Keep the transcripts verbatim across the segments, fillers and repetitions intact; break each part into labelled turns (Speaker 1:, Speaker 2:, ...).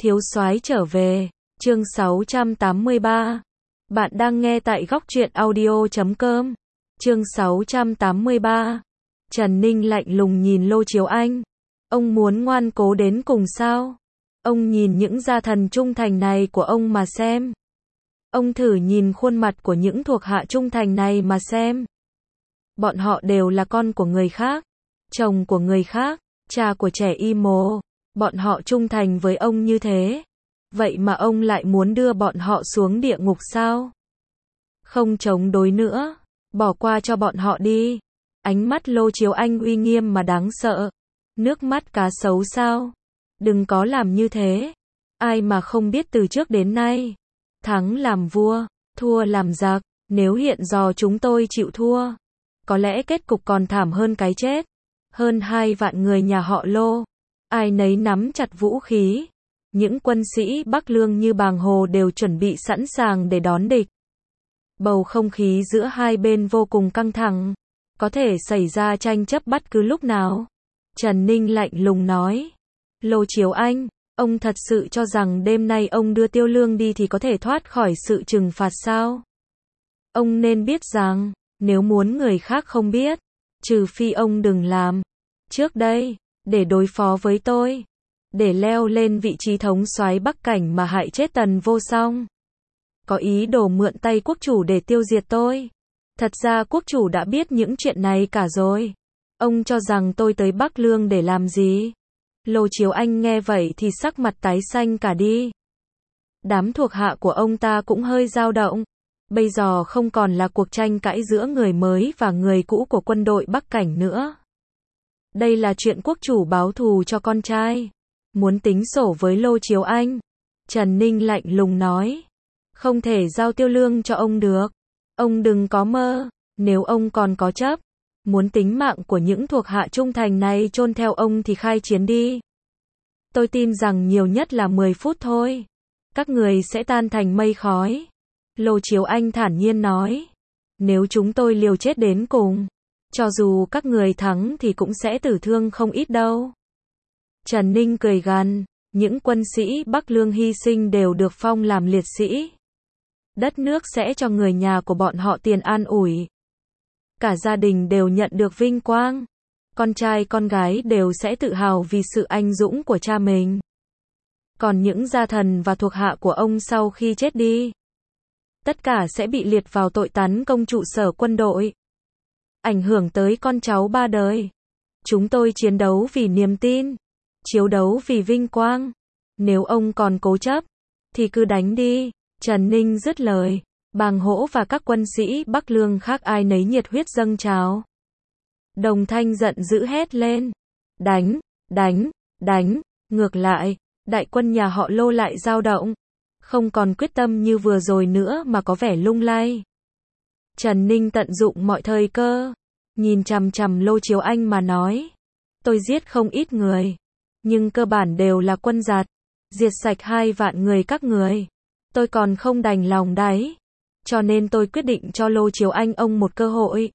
Speaker 1: Thiếu soái trở về, chương sáu trăm tám mươi ba. Bạn đang nghe tại góc truyện audio chấm com. Chương sáu trăm tám mươi ba. Trần Ninh lạnh lùng nhìn Lô Chiếu Anh. Ông muốn ngoan cố đến cùng sao? Ông nhìn những gia thần trung thành này của ông mà xem. Ông thử nhìn khuôn mặt của những thuộc hạ trung thành này mà xem. Bọn họ đều là con của người khác, chồng của người khác, cha của trẻ y mồ. Bọn họ trung thành với ông như thế. Vậy mà ông lại muốn đưa bọn họ xuống địa ngục sao? Không chống đối nữa. Bỏ qua cho bọn họ đi. Ánh mắt Lô Chiếu Anh uy nghiêm mà đáng sợ. Nước mắt cá sấu sao? Đừng có làm như thế. Ai mà không biết từ trước đến nay. Thắng làm vua, thua làm giặc. Nếu hiện giờ chúng tôi chịu thua, có lẽ kết cục còn thảm hơn cái chết. Hơn hai vạn người nhà họ Lô, ai nấy nắm chặt vũ khí. Những quân sĩ Bắc Lương như Bàng Hồ đều chuẩn bị sẵn sàng để đón địch. Bầu không khí giữa hai bên vô cùng căng thẳng. Có thể xảy ra tranh chấp bất cứ lúc nào. Trần Ninh lạnh lùng nói. Lô Chiếu Anh, ông thật sự cho rằng đêm nay ông đưa Tiêu Lương đi thì có thể thoát khỏi sự trừng phạt sao? Ông nên biết rằng, nếu muốn người khác không biết, trừ phi ông đừng làm. Trước đây, để đối phó với tôi, để leo lên vị trí thống soái Bắc Cảnh mà hại chết Tần Vô Song, có ý đồ mượn tay quốc chủ để tiêu diệt tôi. Thật ra quốc chủ đã biết những chuyện này cả rồi. Ông cho rằng tôi tới Bắc Lương để làm gì? Lô Chiếu Anh nghe vậy thì sắc mặt tái xanh cả đi. Đám thuộc hạ của ông ta cũng hơi dao động. Bây giờ không còn là cuộc tranh cãi giữa người mới và người cũ của quân đội Bắc Cảnh nữa. Đây là chuyện quốc chủ báo thù cho con trai. Muốn tính sổ với Lô Chiếu Anh. Trần Ninh lạnh lùng nói. Không thể giao Tiêu Lương cho ông được. Ông đừng có mơ. Nếu ông còn có chấp, muốn tính mạng của những thuộc hạ trung thành này chôn theo ông thì khai chiến đi. Tôi tin rằng nhiều nhất là mười phút thôi. Các người sẽ tan thành mây khói. Lô Chiếu Anh thản nhiên nói. Nếu chúng tôi liều chết đến cùng, cho dù các người thắng thì cũng sẽ tử thương không ít đâu. Trần Ninh cười gằn. Những quân sĩ Bắc Lương hy sinh đều được phong làm liệt sĩ. Đất nước sẽ cho người nhà của bọn họ tiền an ủi. Cả gia đình đều nhận được vinh quang. Con trai con gái đều sẽ tự hào vì sự anh dũng của cha mình. Còn những gia thần và thuộc hạ của ông sau khi chết đi, tất cả sẽ bị liệt vào tội tấn công trụ sở quân đội. Ảnh hưởng tới con cháu ba đời. Chúng tôi chiến đấu vì niềm tin, chiến đấu vì vinh quang. Nếu ông còn cố chấp, thì cứ đánh đi. Trần Ninh dứt lời. Bàng Hỗ và các quân sĩ Bắc Lương khác ai nấy nhiệt huyết dâng trào. Đồng Thanh giận dữ hét lên. Đánh, đánh, đánh. Ngược lại, đại quân nhà họ Lô lại dao động. Không còn quyết tâm như vừa rồi nữa mà có vẻ lung lay. Trần Ninh tận dụng mọi thời cơ. Nhìn chằm chằm Lô Chiếu Anh mà nói. Tôi giết không ít người. Nhưng cơ bản đều là quân giặc. Diệt sạch hai vạn người các người. Tôi còn không đành lòng đấy. Cho nên tôi quyết định cho Lô Chiếu Anh ông một cơ hội.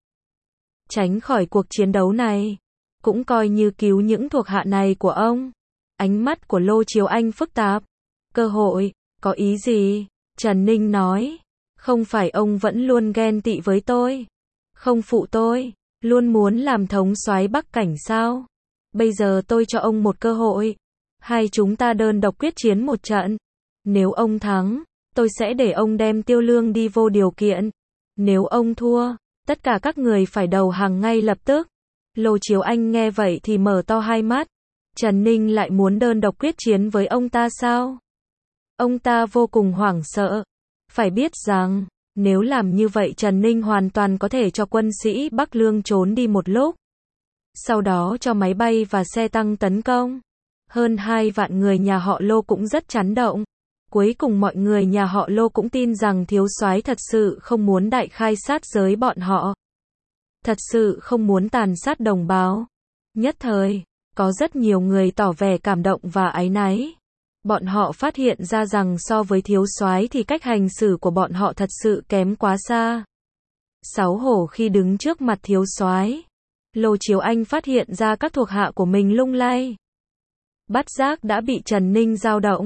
Speaker 1: Tránh khỏi cuộc chiến đấu này. Cũng coi như cứu những thuộc hạ này của ông. Ánh mắt của Lô Chiếu Anh phức tạp. Cơ hội, có ý gì? Trần Ninh nói. Không phải ông vẫn luôn ghen tị với tôi, không phụ tôi, luôn muốn làm thống soái Bắc Cảnh sao? Bây giờ tôi cho ông một cơ hội. Hai chúng ta đơn độc quyết chiến một trận. Nếu ông thắng, tôi sẽ để ông đem Tiêu Lương đi vô điều kiện. Nếu ông thua, tất cả các người phải đầu hàng ngay lập tức. Lô Chiếu Anh nghe vậy thì mở to hai mắt. Trần Ninh lại muốn đơn độc quyết chiến với ông ta sao? Ông ta vô cùng hoảng sợ. Phải biết rằng, nếu làm như vậy Trần Ninh hoàn toàn có thể cho quân sĩ Bắc Lương trốn đi một lúc. Sau đó cho máy bay và xe tăng tấn công. Hơn hai vạn người nhà họ Lô cũng rất chấn động. Cuối cùng mọi người nhà họ Lô cũng tin rằng thiếu soái thật sự không muốn đại khai sát giới bọn họ. Thật sự không muốn tàn sát đồng bào. Nhất thời, có rất nhiều người tỏ vẻ cảm động và áy náy. Bọn họ phát hiện ra rằng so với thiếu soái thì cách hành xử của bọn họ thật sự kém quá xa. Xấu hổ khi đứng trước mặt thiếu soái, Lô Chiếu Anh phát hiện ra các thuộc hạ của mình lung lay. Bất giác đã bị Trần Ninh dao động.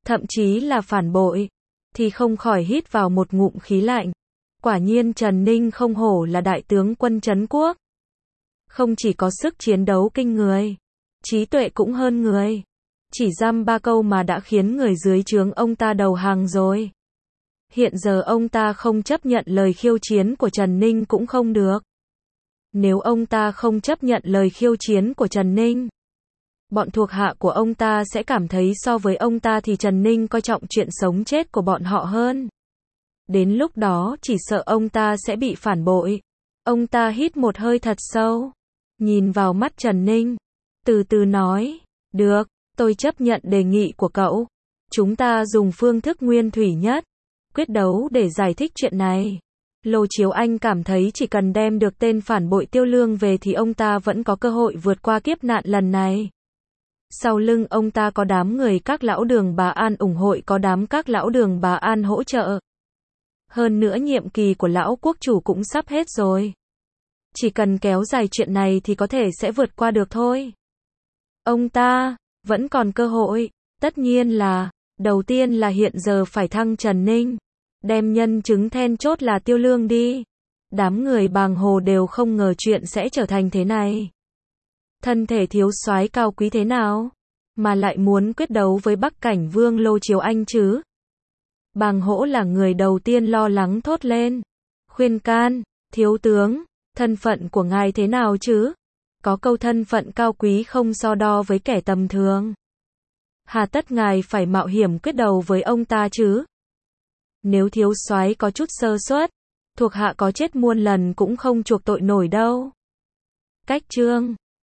Speaker 1: thậm chí là phản bội, thì không khỏi hít vào một ngụm khí lạnh. Quả nhiên Trần Ninh không hổ là đại tướng quân trấn quốc. Không chỉ có sức chiến đấu kinh người, trí tuệ cũng hơn người. Chỉ dăm ba câu mà đã khiến người dưới trướng ông ta đầu hàng rồi. Hiện giờ ông ta không chấp nhận lời khiêu chiến của Trần Ninh cũng không được. Nếu ông ta không chấp nhận lời khiêu chiến của Trần Ninh, bọn thuộc hạ của ông ta sẽ cảm thấy so với ông ta thì Trần Ninh coi trọng chuyện sống chết của bọn họ hơn. Đến lúc đó chỉ sợ ông ta sẽ bị phản bội. Ông ta hít một hơi thật sâu, nhìn vào mắt Trần Ninh, từ từ nói, được, tôi chấp nhận đề nghị của cậu. Chúng ta dùng phương thức nguyên thủy nhất, quyết đấu để giải thích chuyện này. Lô Chiếu Anh cảm thấy chỉ cần đem được tên phản bội Tiêu Lương về thì ông ta vẫn có cơ hội vượt qua kiếp nạn lần này. Sau lưng ông ta có đám người các lão Đường Bà An ủng hộ, có đám các lão Đường Bà An hỗ trợ. Hơn nữa nhiệm kỳ của lão quốc chủ cũng sắp hết rồi. Chỉ cần kéo dài chuyện này thì có thể sẽ vượt qua được thôi. Ông ta vẫn còn cơ hội. Tất nhiên là, đầu tiên là hiện giờ phải thăng Trần Ninh. Đem nhân chứng then chốt là Tiêu Lương đi. Đám người Bàng Hồ đều không ngờ chuyện sẽ trở thành thế này. Thân thể thiếu soái cao quý thế nào, mà lại muốn quyết đấu với Bắc Cảnh Vương Lô Chiếu Anh chứ? Bàng Hỗ là người đầu tiên lo lắng thốt lên. Khuyên can, thiếu tướng, thân phận của ngài thế nào chứ? Có câu thân phận cao quý không so đo với kẻ tầm thường. Hà tất ngài phải mạo hiểm quyết đầu với ông ta chứ? Nếu thiếu soái có chút sơ suất, thuộc hạ có chết muôn lần cũng không chuộc tội nổi đâu. Cách chương